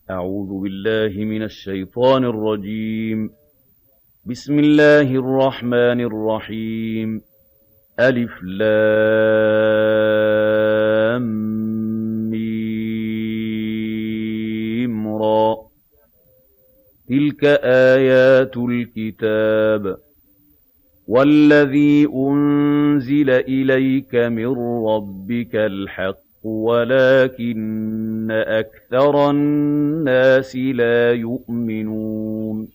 أعوذ بالله من الشيطان الرجيم. بسم الله الرحمن الرحيم. ألف لام ميم را. تلك آيات الكتاب والذي أنزل إليك من ربك الحق ولكن أكثر الناس لا يؤمنون.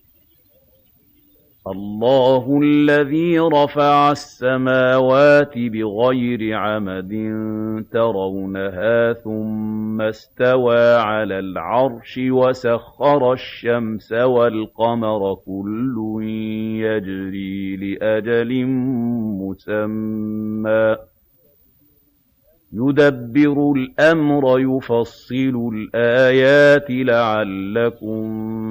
الله الذي رفع السماوات بغير عمد ترونها ثم استوى على العرش وسخر الشمس والقمر كل يجري لأجل مسمى يدبر الأمر يفصل الآيات لعلكم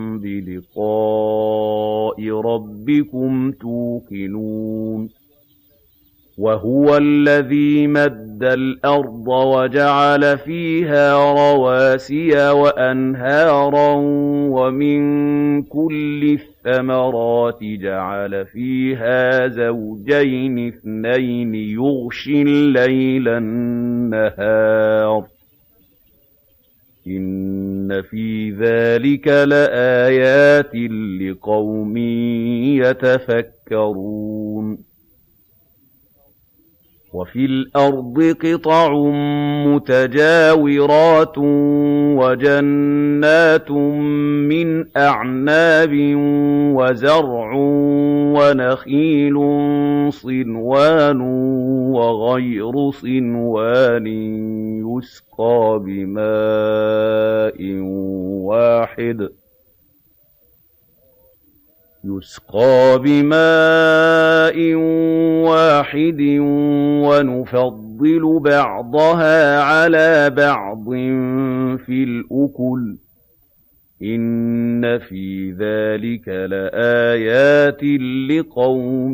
بلقاء ربكم توقنون. وهو الذي مد الأرض وجعل فيها رواسي وأنهارا ومن كل الثمرات جعل فيها زوجين اثنين يغشي الليل النهار إن في ذلك لآيات لقوم يتفكرون. وفي الأرض قطع متجاورات وجنات من أعناب وزرع ونخيل صنوان وغير صنوان يسقى بماء واحد ونفضل بعضها على بعض في الأكل إن في ذلك لآيات لقوم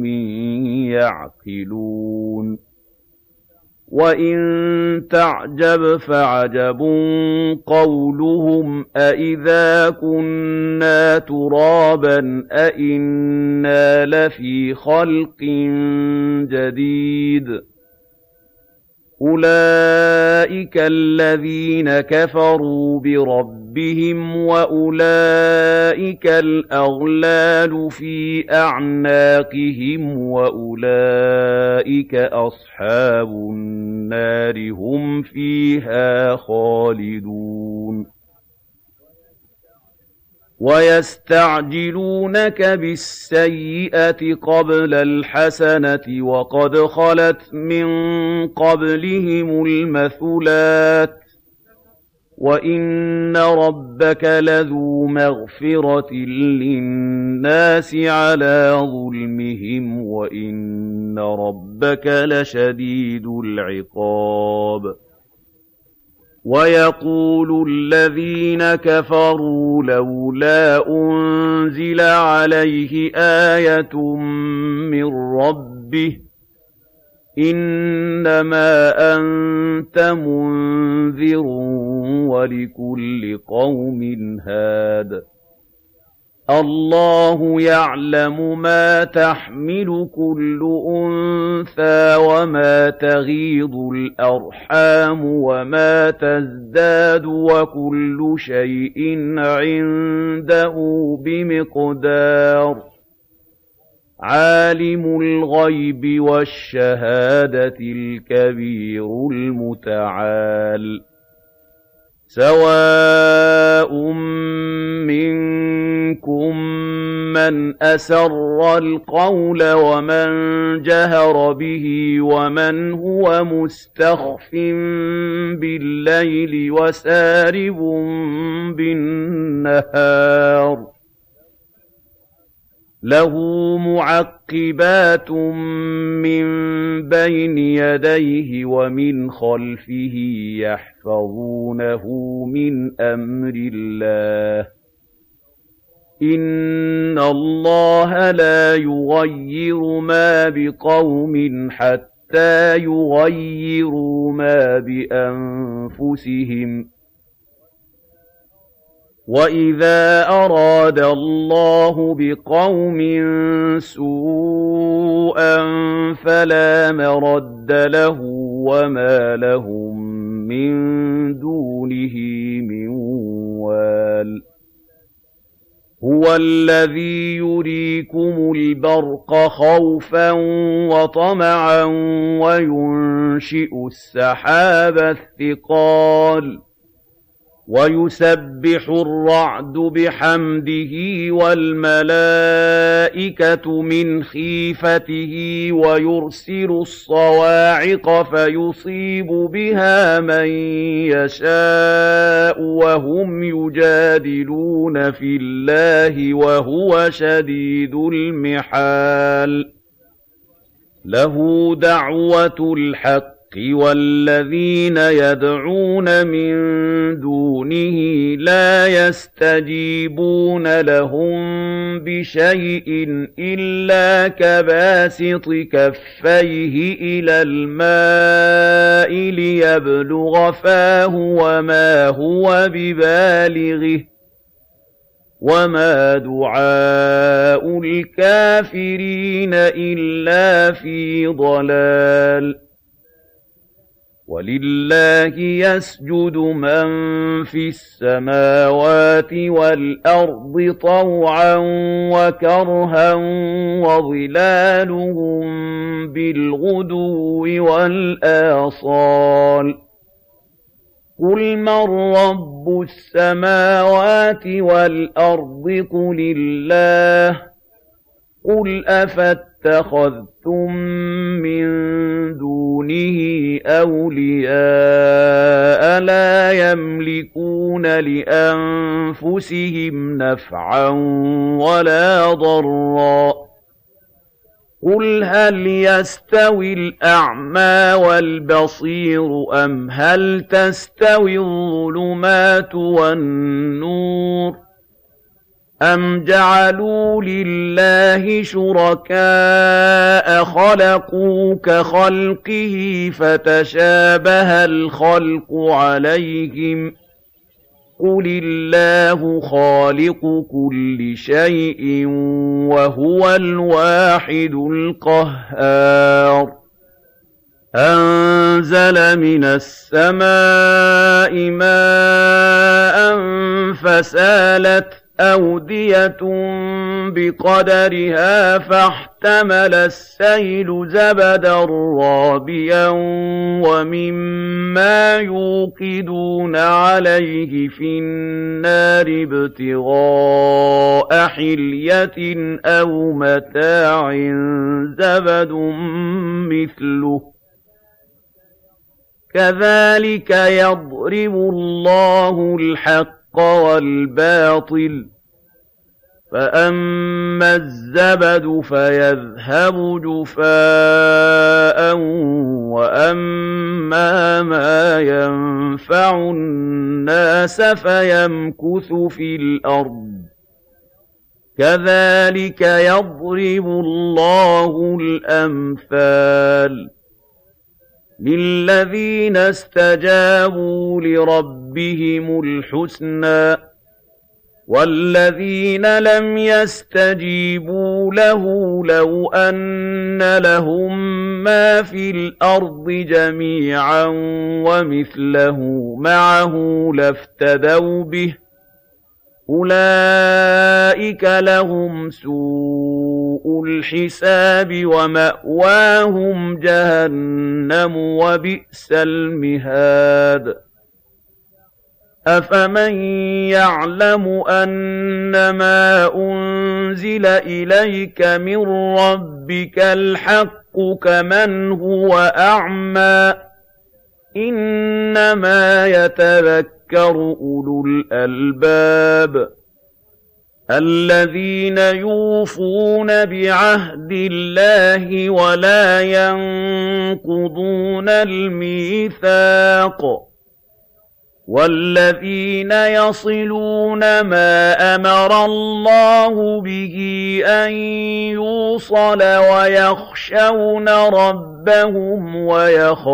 يعقلون. وَإِن تَعْجَبْ فَعَجَبٌ قَوْلُهُمْ أَإِذَا كُنَّا تُرَابًا أَإِنَّا لَفِي خَلْقٍ جَدِيدٍ. أُولَٰئِكَ الَّذِينَ كَفَرُوا بِرَبِّهِمْ وَأُولَٰئِكَ الْأَغْلَالُ فِي أَعْنَاقِهِمْ وَأُولَٰئِكَ أَصْحَابُ النَّارِ هُمْ فِيهَا خَالِدُونَ. وَيَسْتَعْجِلُونَكَ بِالسَّيِّئَةِ قَبْلَ الْحَسَنَةِ وَقَدْ خَلَتْ مِن قَبْلِهِمُ الْمَثُلَاتُ ۗ وَإِنَّ رَبَّكَ لَذُو مَغْفِرَةٍ لِّلنَّاسِ عَلَىٰ ظُلْمِهِمْ وَإِنَّ رَبَّكَ لَشَدِيدُ الْعِقَابِ. وَيَقُولُ الَّذِينَ كَفَرُوا لَوْلَا أُنزِلَ عَلَيْهِ آيَةٌ مِّن رَّبِّهِ ۖ إِنَّمَا أَنتَ مُنذِرٌ وَلِكُلِّ قَوْمٍ هَادٍ. اللَّهُ يَعْلَمُ مَا تَحْمِلُ كُلُّ أُنثَىٰ وَمَا تَغِيضُ الْأَرْحَامُ وَمَا تَزْدَادُ وَكُلُّ شَيْءٍ عِندَهُ بِمِقْدَارٍ. عَالِمُ الْغَيْبِ وَالشَّهَادَةِ الْكَبِيرُ الْمُتَعَالِ. سَوَاءٌ مِّنكُم مَّنْ أَسَرَّ الْقَوْلَ وَمَن جَهَرَ بِهِ وَمَنْ هُوَ مُسْتَخْفٍ بِاللَّيْلِ وَسَارِبٌ بِالنَّهَارِ. لَهُ مُعَقِّبَاتٌ مِّن بَيْنِ يَدَيْهِ وَمِنْ خَلْفِهِ يَحْفَظُونَهُ مِنْ أَمْرِ اللَّهِ. إِنَّ اللَّهَ لَا يُغَيِّرُ مَا بِقَوْمٍ حَتَّىٰ يُغَيِّرُوا مَا بِأَنفُسِهِمْ ۗ وَإِذَا أَرَادَ اللَّهُ بِقَوْمٍ سُوءًا فَلَا مَرَدَّ لَهُ وَمَا لَهُم مِّن دُونِهِ مِن وَالٍ هُوَ الَّذِي يُرِيكُمُ الْبَرْقَ خَوْفًا وَطَمَعًا وَيُنشِئُ السَّحَابَ الثِّقَالَ وَيُسَبِّحُ الرَّعْدُ بِحَمْدِهِ وَالْمَلَائِكَةُ مِنْ خِيفَتِهِ وَيُرْسِلُ الصَّوَاعِقَ فَيُصِيبُ بِهَا مَن يَشَاءُ وَهُمْ يُجَادِلُونَ فِي اللَّهِ وَهُوَ شَدِيدُ الْمِحَالِ لَهُ دَعْوَةُ الْحَقِّ وَالَّذِينَ يَدْعُونَ مِن دُونِهِ لَا يَسْتَجِيبُونَ لَهُم بِشَيْءٍ إِلَّا كَبَاسِطِ كَفَّيْهِ إِلَى الْمَاءِ لِيَبْلُغَ فَاهُ وَمَا هُوَ بِبَالِغِهِ وَمَا دُعَاءُ الْكَافِرِينَ إِلَّا فِي ضَلَالٍ وَلِلَّهِ يَسْجُدُ مَن فِي السَّمَاوَاتِ وَالْأَرْضِ طَوْعًا وَكَرْهًا وَظِلَالُهُم بِالْغُدُوِّ وَالْآصَالِ قُلْ مَن رَّبُّ السَّمَاوَاتِ وَالْأَرْضِ قُلِ اللَّهُ قُلْ أَفَاتَّخَذْتُم مِّن دُونِهِ أَوْلِيَاءَ لَا يَمْلِكُونَ لِأَنفُسِهِمْ نَفْعًا وَلَا ضَرًّا قُلْ هَلْ يَسْتَوِي الْأَعْمَىٰ وَالْبَصِيرُ أَمْ هَلْ تَسْتَوِي الظُّلُمَاتُ وَالنُّورُ أَمْ جَعَلُوا لِلَّهِ شُرَكَاءَ خَلَقُوا كَخَلْقِهِ فَتَشَابَهَ الْخَلْقُ عَلَيْهِمْ ۚ قُلِ اللَّهُ خَالِقُ كُلِّ شَيْءٍ وَهُوَ الْوَاحِدُ الْقَهَّارُ أَنزَلَ مِنَ السَّمَاءِ مَاءً فَسَالَتْ أَوْدِيَةٌ بِقَدَرِهَا فَاحْتَمَلَ السَّيْلُ زَبَدًا رَّابِيًا وَمِمَّا يُوقِدُونَ عَلَيْهِ فِي النَّارِ ابْتِغَاءَ حِلْيَةٍ أَوْ مَتَاعٍ زَبَدٌ مِّثْلُهُ كَذَٰلِكَ يَضْرِبُ اللَّهُ الْحَقَّ وَالْبَاطِلَ ۚ فَأَمَّا الزَّبَدُ فَيَذْهَبُ جُفَاءً وَأَمَّا مَا يَنفَعُ النَّاسَ فَيَمْكُثُ فِي الْأَرْضِ ۚ كَذَٰلِكَ يَضْرِبُ اللَّهُ الْأَمْثَالَ لِلَّذِينَ اسْتَجَابُوا لِرَبِّهِمُ الْحُسْنَىٰ ۚ وَالَّذِينَ لَمْ يَسْتَجِيبُوا لَهُ لَوْ أَنَّ لَهُم مَّا فِي الْأَرْضِ جَمِيعًا وَمِثْلَهُ مَعَهُ لَافْتَدَوْا بِهِ ۚ أُولَٰئِكَ لَهُمْ سُوءُ الْحِسَابِ وَمَأْوَاهُمْ جَهَنَّمُ وَبِئْسَ الْمِهَادُ أَفَمَن يَعْلَمُ أَنَّمَا أُنزِلَ إِلَيْكَ مِن رَّبِّكَ الْحَقُّ كَمَنْ هُوَ أَعْمَىٰ ۚ إِنَّمَا يَتَذَكَّرُ أُولُو الْأَلْبَابِ الَّذِينَ يُوفُونَ بِعَهْدِ اللَّهِ وَلَا يَنقُضُونَ الْمِيثَاقَ وَالَّذِينَ يَصِلُونَ مَا أَمَرَ اللَّهُ بِهِ أَن يُوصَلَ وَيَخْشَوْنَ رَبَّهُمْ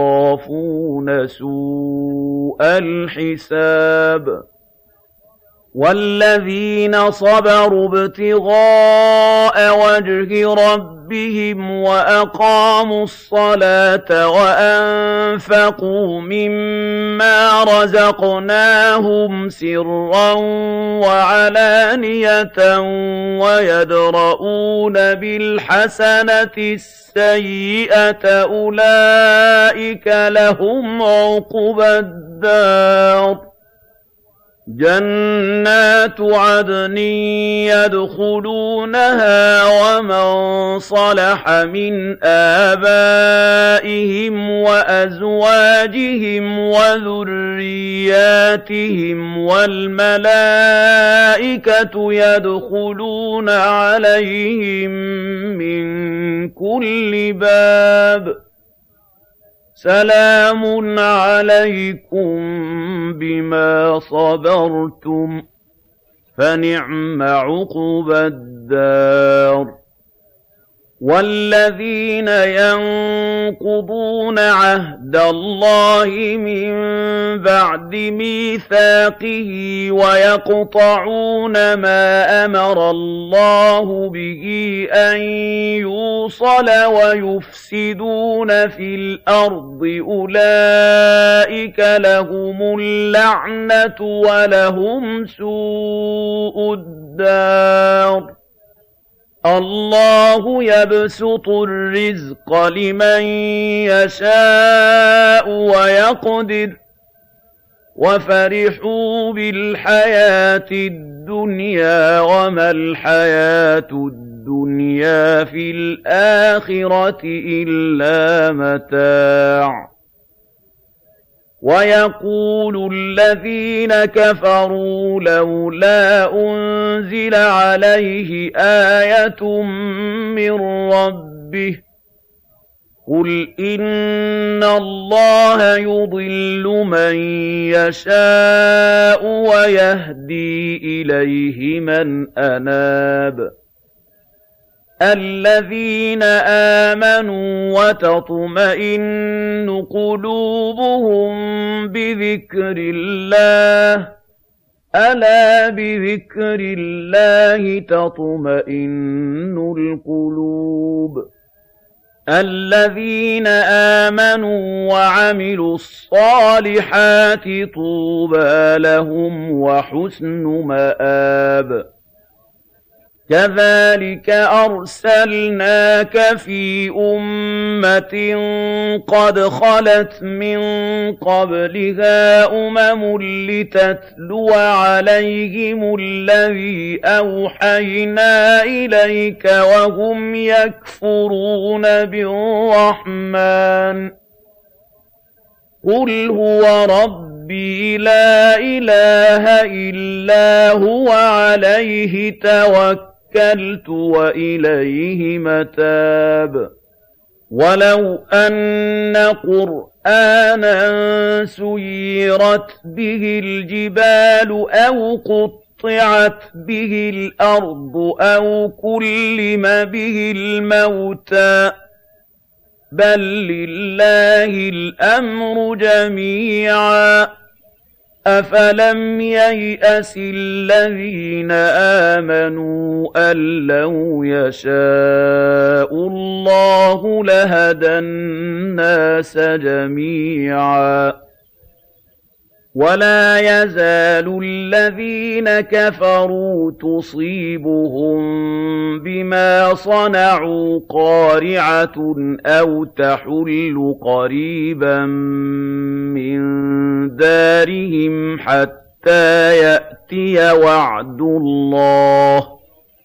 وَيَخَافُونَ سُوءَ الْحِسَابِ وَالَّذِينَ صَبَرُوا ابْتِغَاءَ وَجْهِ رَبِّهِمْ وَأَقَامُوا الصَّلَاةَ وَأَنفَقُوا مِمَّا رَزَقْنَاهُمْ سِرًّا وَعَلَانِيَةً وَيَدْرَءُونَ بِالْحَسَنَةِ السَّيِّئَةَ أُولَٰئِكَ لَهُمْ عُقْبَى الدَّارِ جَنَّاتُ عَدْنٍ يَدْخُلُونَهَا وَمَن صَلَحَ مِنْ آبَائِهِمْ وَأَزْوَاجِهِمْ وَذُرِّيَّاتِهِمْ وَالْمَلَائِكَةُ يَدْخُلُونَ عَلَيْهِم مِّن كُلِّ بَابٍ سَلَامٌ عَلَيْكُم بِمَا صَبَرْتُمْ فَنِعْمَ عُقْبَى الدَّارِ وَالَّذِينَ يَنقُضُونَ عَهْدَ اللَّهِ مِن بَعْدِ مِيثَاقِهِ وَيَقْطَعُونَ مَا أَمَرَ اللَّهُ بِهِ أَن يُوصَلَ وَيُفْسِدُونَ فِي الْأَرْضِ أُولَٰئِكَ لَهُمُ اللَّعْنَةُ وَلَهُمْ سُوءُ الدَّارِ اللَّهُ يَبْسُطُ الرِّزْقَ لِمَن يَشَاءُ وَيَقْدِرُ وَفَرِحُوا بِالْحَيَاةِ الدُّنْيَا وَمَا الْحَيَاةُ الدُّنْيَا فِي الْآخِرَةِ إِلَّا مَتَاعٌ وَيَقُولُ الَّذِينَ كَفَرُوا لَوْلَا أُنزِلَ عَلَيْهِ آيَةٌ مِّن رَّبِّهِ قُلْ إِنَّ اللَّهَ يُضِلُّ مَن يَشَاءُ وَيَهْدِي إِلَيْهِ مَنْ أَنَابَ الَّذِينَ آمَنُوا وَتَطْمَئِنُّ قُلُوبُهُم بِذِكْرِ اللَّهِ أَلَا بِذِكْرِ اللَّهِ تَطْمَئِنُّ الْقُلُوبُ الَّذِينَ آمَنُوا وَعَمِلُوا الصَّالِحَاتِ طُوبَىٰ لَهُمْ وَحُسْنُ مَآبٍ كَذَٰلِكَ أَرْسَلْنَاكَ فِي أُمَّةٍ قَدْ خَلَتْ مِن قَبْلِهَا أُمَمٌ لِّتَتْلُوَ عَلَيْهِمُ الَّذِي أَوْحَيْنَا إِلَيْكَ وَهُمْ يَكْفُرُونَ بِالرَّحْمَٰنِ قُلْ هُوَ رَبِّي لَا إِلَٰهَ إِلَّا هُوَ عَلَيْهِ توكلت وَإِلَيْهِ مَتَابِ وَلَوْ أَنَّ قُرْآنًا سُيِّرَتْ بِهِ الْجِبَالُ أَوْ قُطِّعَتْ بِهِ الْأَرْضُ أَوْ كُلِّمَ بِهِ الْمَوْتَىٰ بَل لِّلَّهِ الْأَمْرُ جَمِيعًا أَفَلَمْ يَيْأَسِ الَّذِينَ آمَنُوا أَن لَّوْ يَشَاءُ اللَّهُ لَهَدَى النَّاسَ جَمِيعًا وَلَا يَزَالُ الَّذِينَ كَفَرُوا تُصِيبُهُم بِمَا صَنَعُوا قَارِعَةٌ أَوْ تَحُلُّ قَرِيبًا مِّن دَارِهِمْ حَتَّىٰ يَأْتِيَ وَعْدُ اللَّهِ ۚ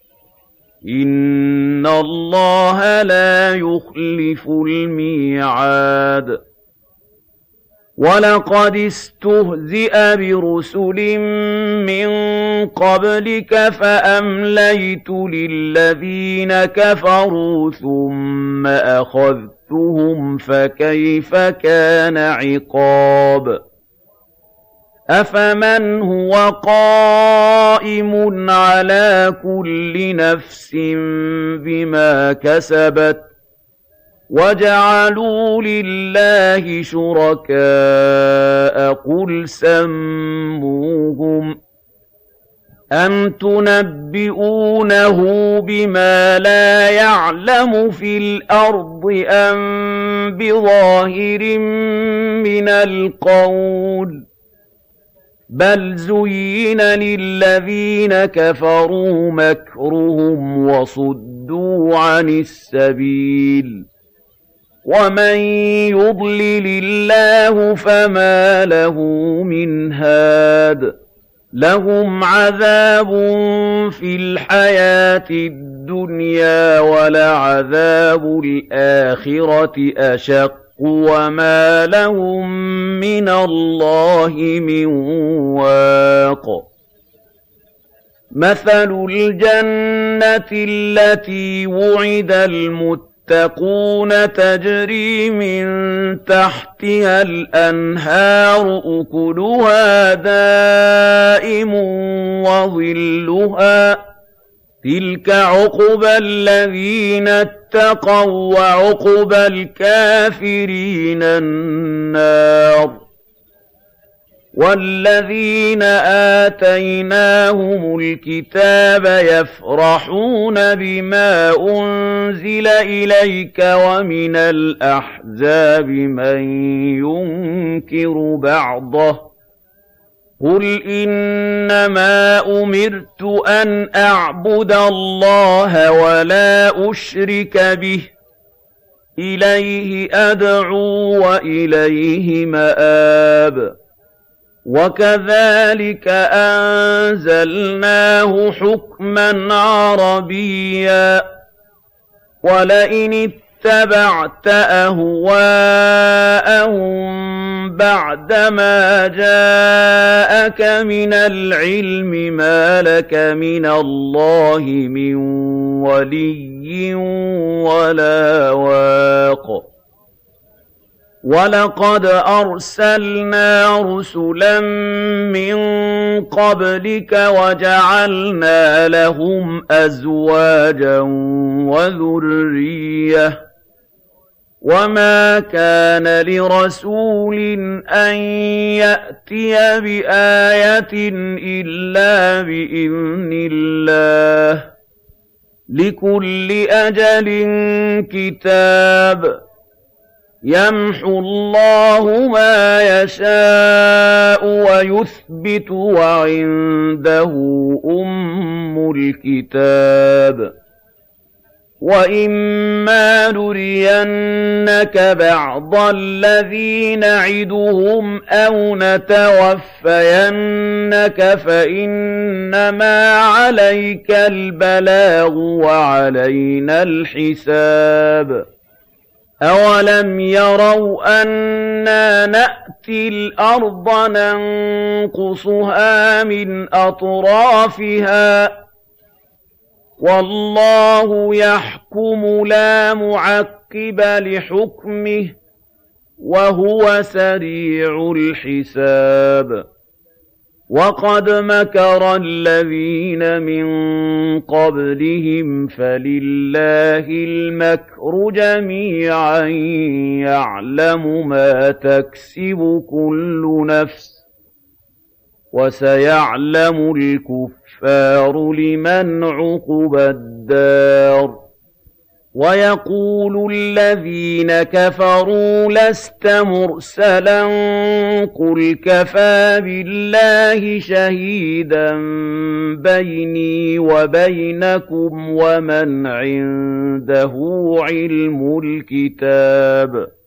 إِنَّ اللَّهَ لَا يُخْلِفُ الْمِيعَادَ وَلَقَدِ اسْتُهْزِئَ بِرُسُلٍ مِّن قَبْلِكَ فَأَمْلَيْتُ لِلَّذِينَ كَفَرُوا ثُمَّ أَخَذْتُهُمْ فَكَيْفَ كَانَ عِقَابِ أَفَمَنْ هُوَ قَائِمٌ عَلَىٰ كُلِّ نَفْسٍ بِمَا كَسَبَتْ وَجَعَلُوا لِلَّهِ شُرَكَاءَ قُلْ سَمُّوهُمْ أَمْ تُنَبِّئُونَهُ بِمَا لَا يَعْلَمُ فِي الْأَرْضِ أَم بِظَاهِرٍ مِّنَ الْقَوْلِ ۗ بَلْ زُيِّنَ لِلَّذِينَ كَفَرُوا مَكْرُهُمْ وَصُدُّوا عَنِ السَّبِيلِ ۗ وَمَن يُضْلِلِ اللَّهُ فَمَا لَهُ مِنْ هَادٍ لَهُمْ عَذَابٌ فِي الْحَيَاةِ الدُّنْيَا وَلَعَذَابُ الْآخِرَةِ أَشَقُّ وَمَا لَهُم مِّنَ اللَّهِ مِن وَاقٍ مَثَلُ الْجَنَّةِ الَّتِي وُعِدَ الْمُتَّقُونَ تَجْرِي مِن تَحْتِهَا الْأَنْهَارُ أُكُلُهَا دَائِمٌ وَظِلُّهَا ۚ تِلْكَ عُقْبَى الَّذِينَ اتَّقَوا ۖ وَّعُقْبَى الْكَافِرِينَ النَّارُ وَالَّذِينَ آتَيْنَاهُمُ الْكِتَابَ يَفْرَحُونَ بِمَا أُنزِلَ إِلَيْكَ وَمِنَ الْأَحْزَابِ مَن يُنكِرُ بَعْضَهُ ۚ قُلْ إِنَّمَا أُمِرْتُ أَنْ أَعْبُدَ اللَّهَ وَلَا أُشْرِكَ بِهِ ۚ إِلَيْهِ أَدْعُو وَإِلَيْهِ مَآبِ وَكَذَٰلِكَ أَنزَلْنَاهُ حُكْمًا عَرَبِيًّا ۚ وَلَئِنِ اتَّبَعْتَ أَهْوَاءَهُم بَعْدَمَا جَاءَكَ مِنَ الْعِلْمِ مَا لَكَ مِنَ اللَّهِ مِن وَلِيٍّ وَلَا وَاقٍ وَلَقَدْ أَرْسَلْنَا رُسُلًا مِّن قَبْلِكَ وَجَعَلْنَا لَهُمْ أَزْوَاجًا وَذُرِّيَّةً ۚ وَمَا كَانَ لِرَسُولٍ أَن يَأْتِيَ بِآيَةٍ إِلَّا بِإِذْنِ اللَّهِ ۗ لِكُلِّ أَجَلٍ كِتَابٌ يَمْحُو اللَّهُ مَا يَشَاءُ وَيُثْبِتُ وَعِندَهُ أُمُّ الْكِتَابِ وَإِمَّا نُرِيَنَّكَ بَعْضَ الَّذِي نَعِدُهُمْ أَوْ نَتَوَفَّيَنَّكَ فَإِنَّمَا عَلَيْكَ الْبَلَاغُ وَعَلَيْنَا الْحِسَابُ أَوَلَمْ يَرَوْا أَنَّا نَأْتِي الْأَرْضَ نَنقُصُهَا مِنْ أَطْرَافِهَا ۚ وَاللَّهُ يَحْكُمُ لَا مُعَقِّبَ لِحُكْمِهِ ۚ وَهُوَ سَرِيعُ الْحِسَابِ وَقَدْ مَكَرَ الَّذِينَ مِن قَبْلِهِمْ فَلِلَّهِ الْمَكْرُ جَمِيعًا يَعْلَمُ مَا تَكْسِبُ كُلُّ نَفْسٍ ۗ وَسَيَعْلَمُ الْكُفَّارُ لِمَنْ عُقْبَى الدَّارِ وَيَقُولُ الَّذِينَ كَفَرُوا لَسْتَ مُرْسَلًا ۚ قُلْ كَفَىٰ بِاللَّهِ شَهِيدًا بَيْنِي وَبَيْنَكُمْ وَمَنْ عِندَهُ عِلْمُ الْكِتَابِ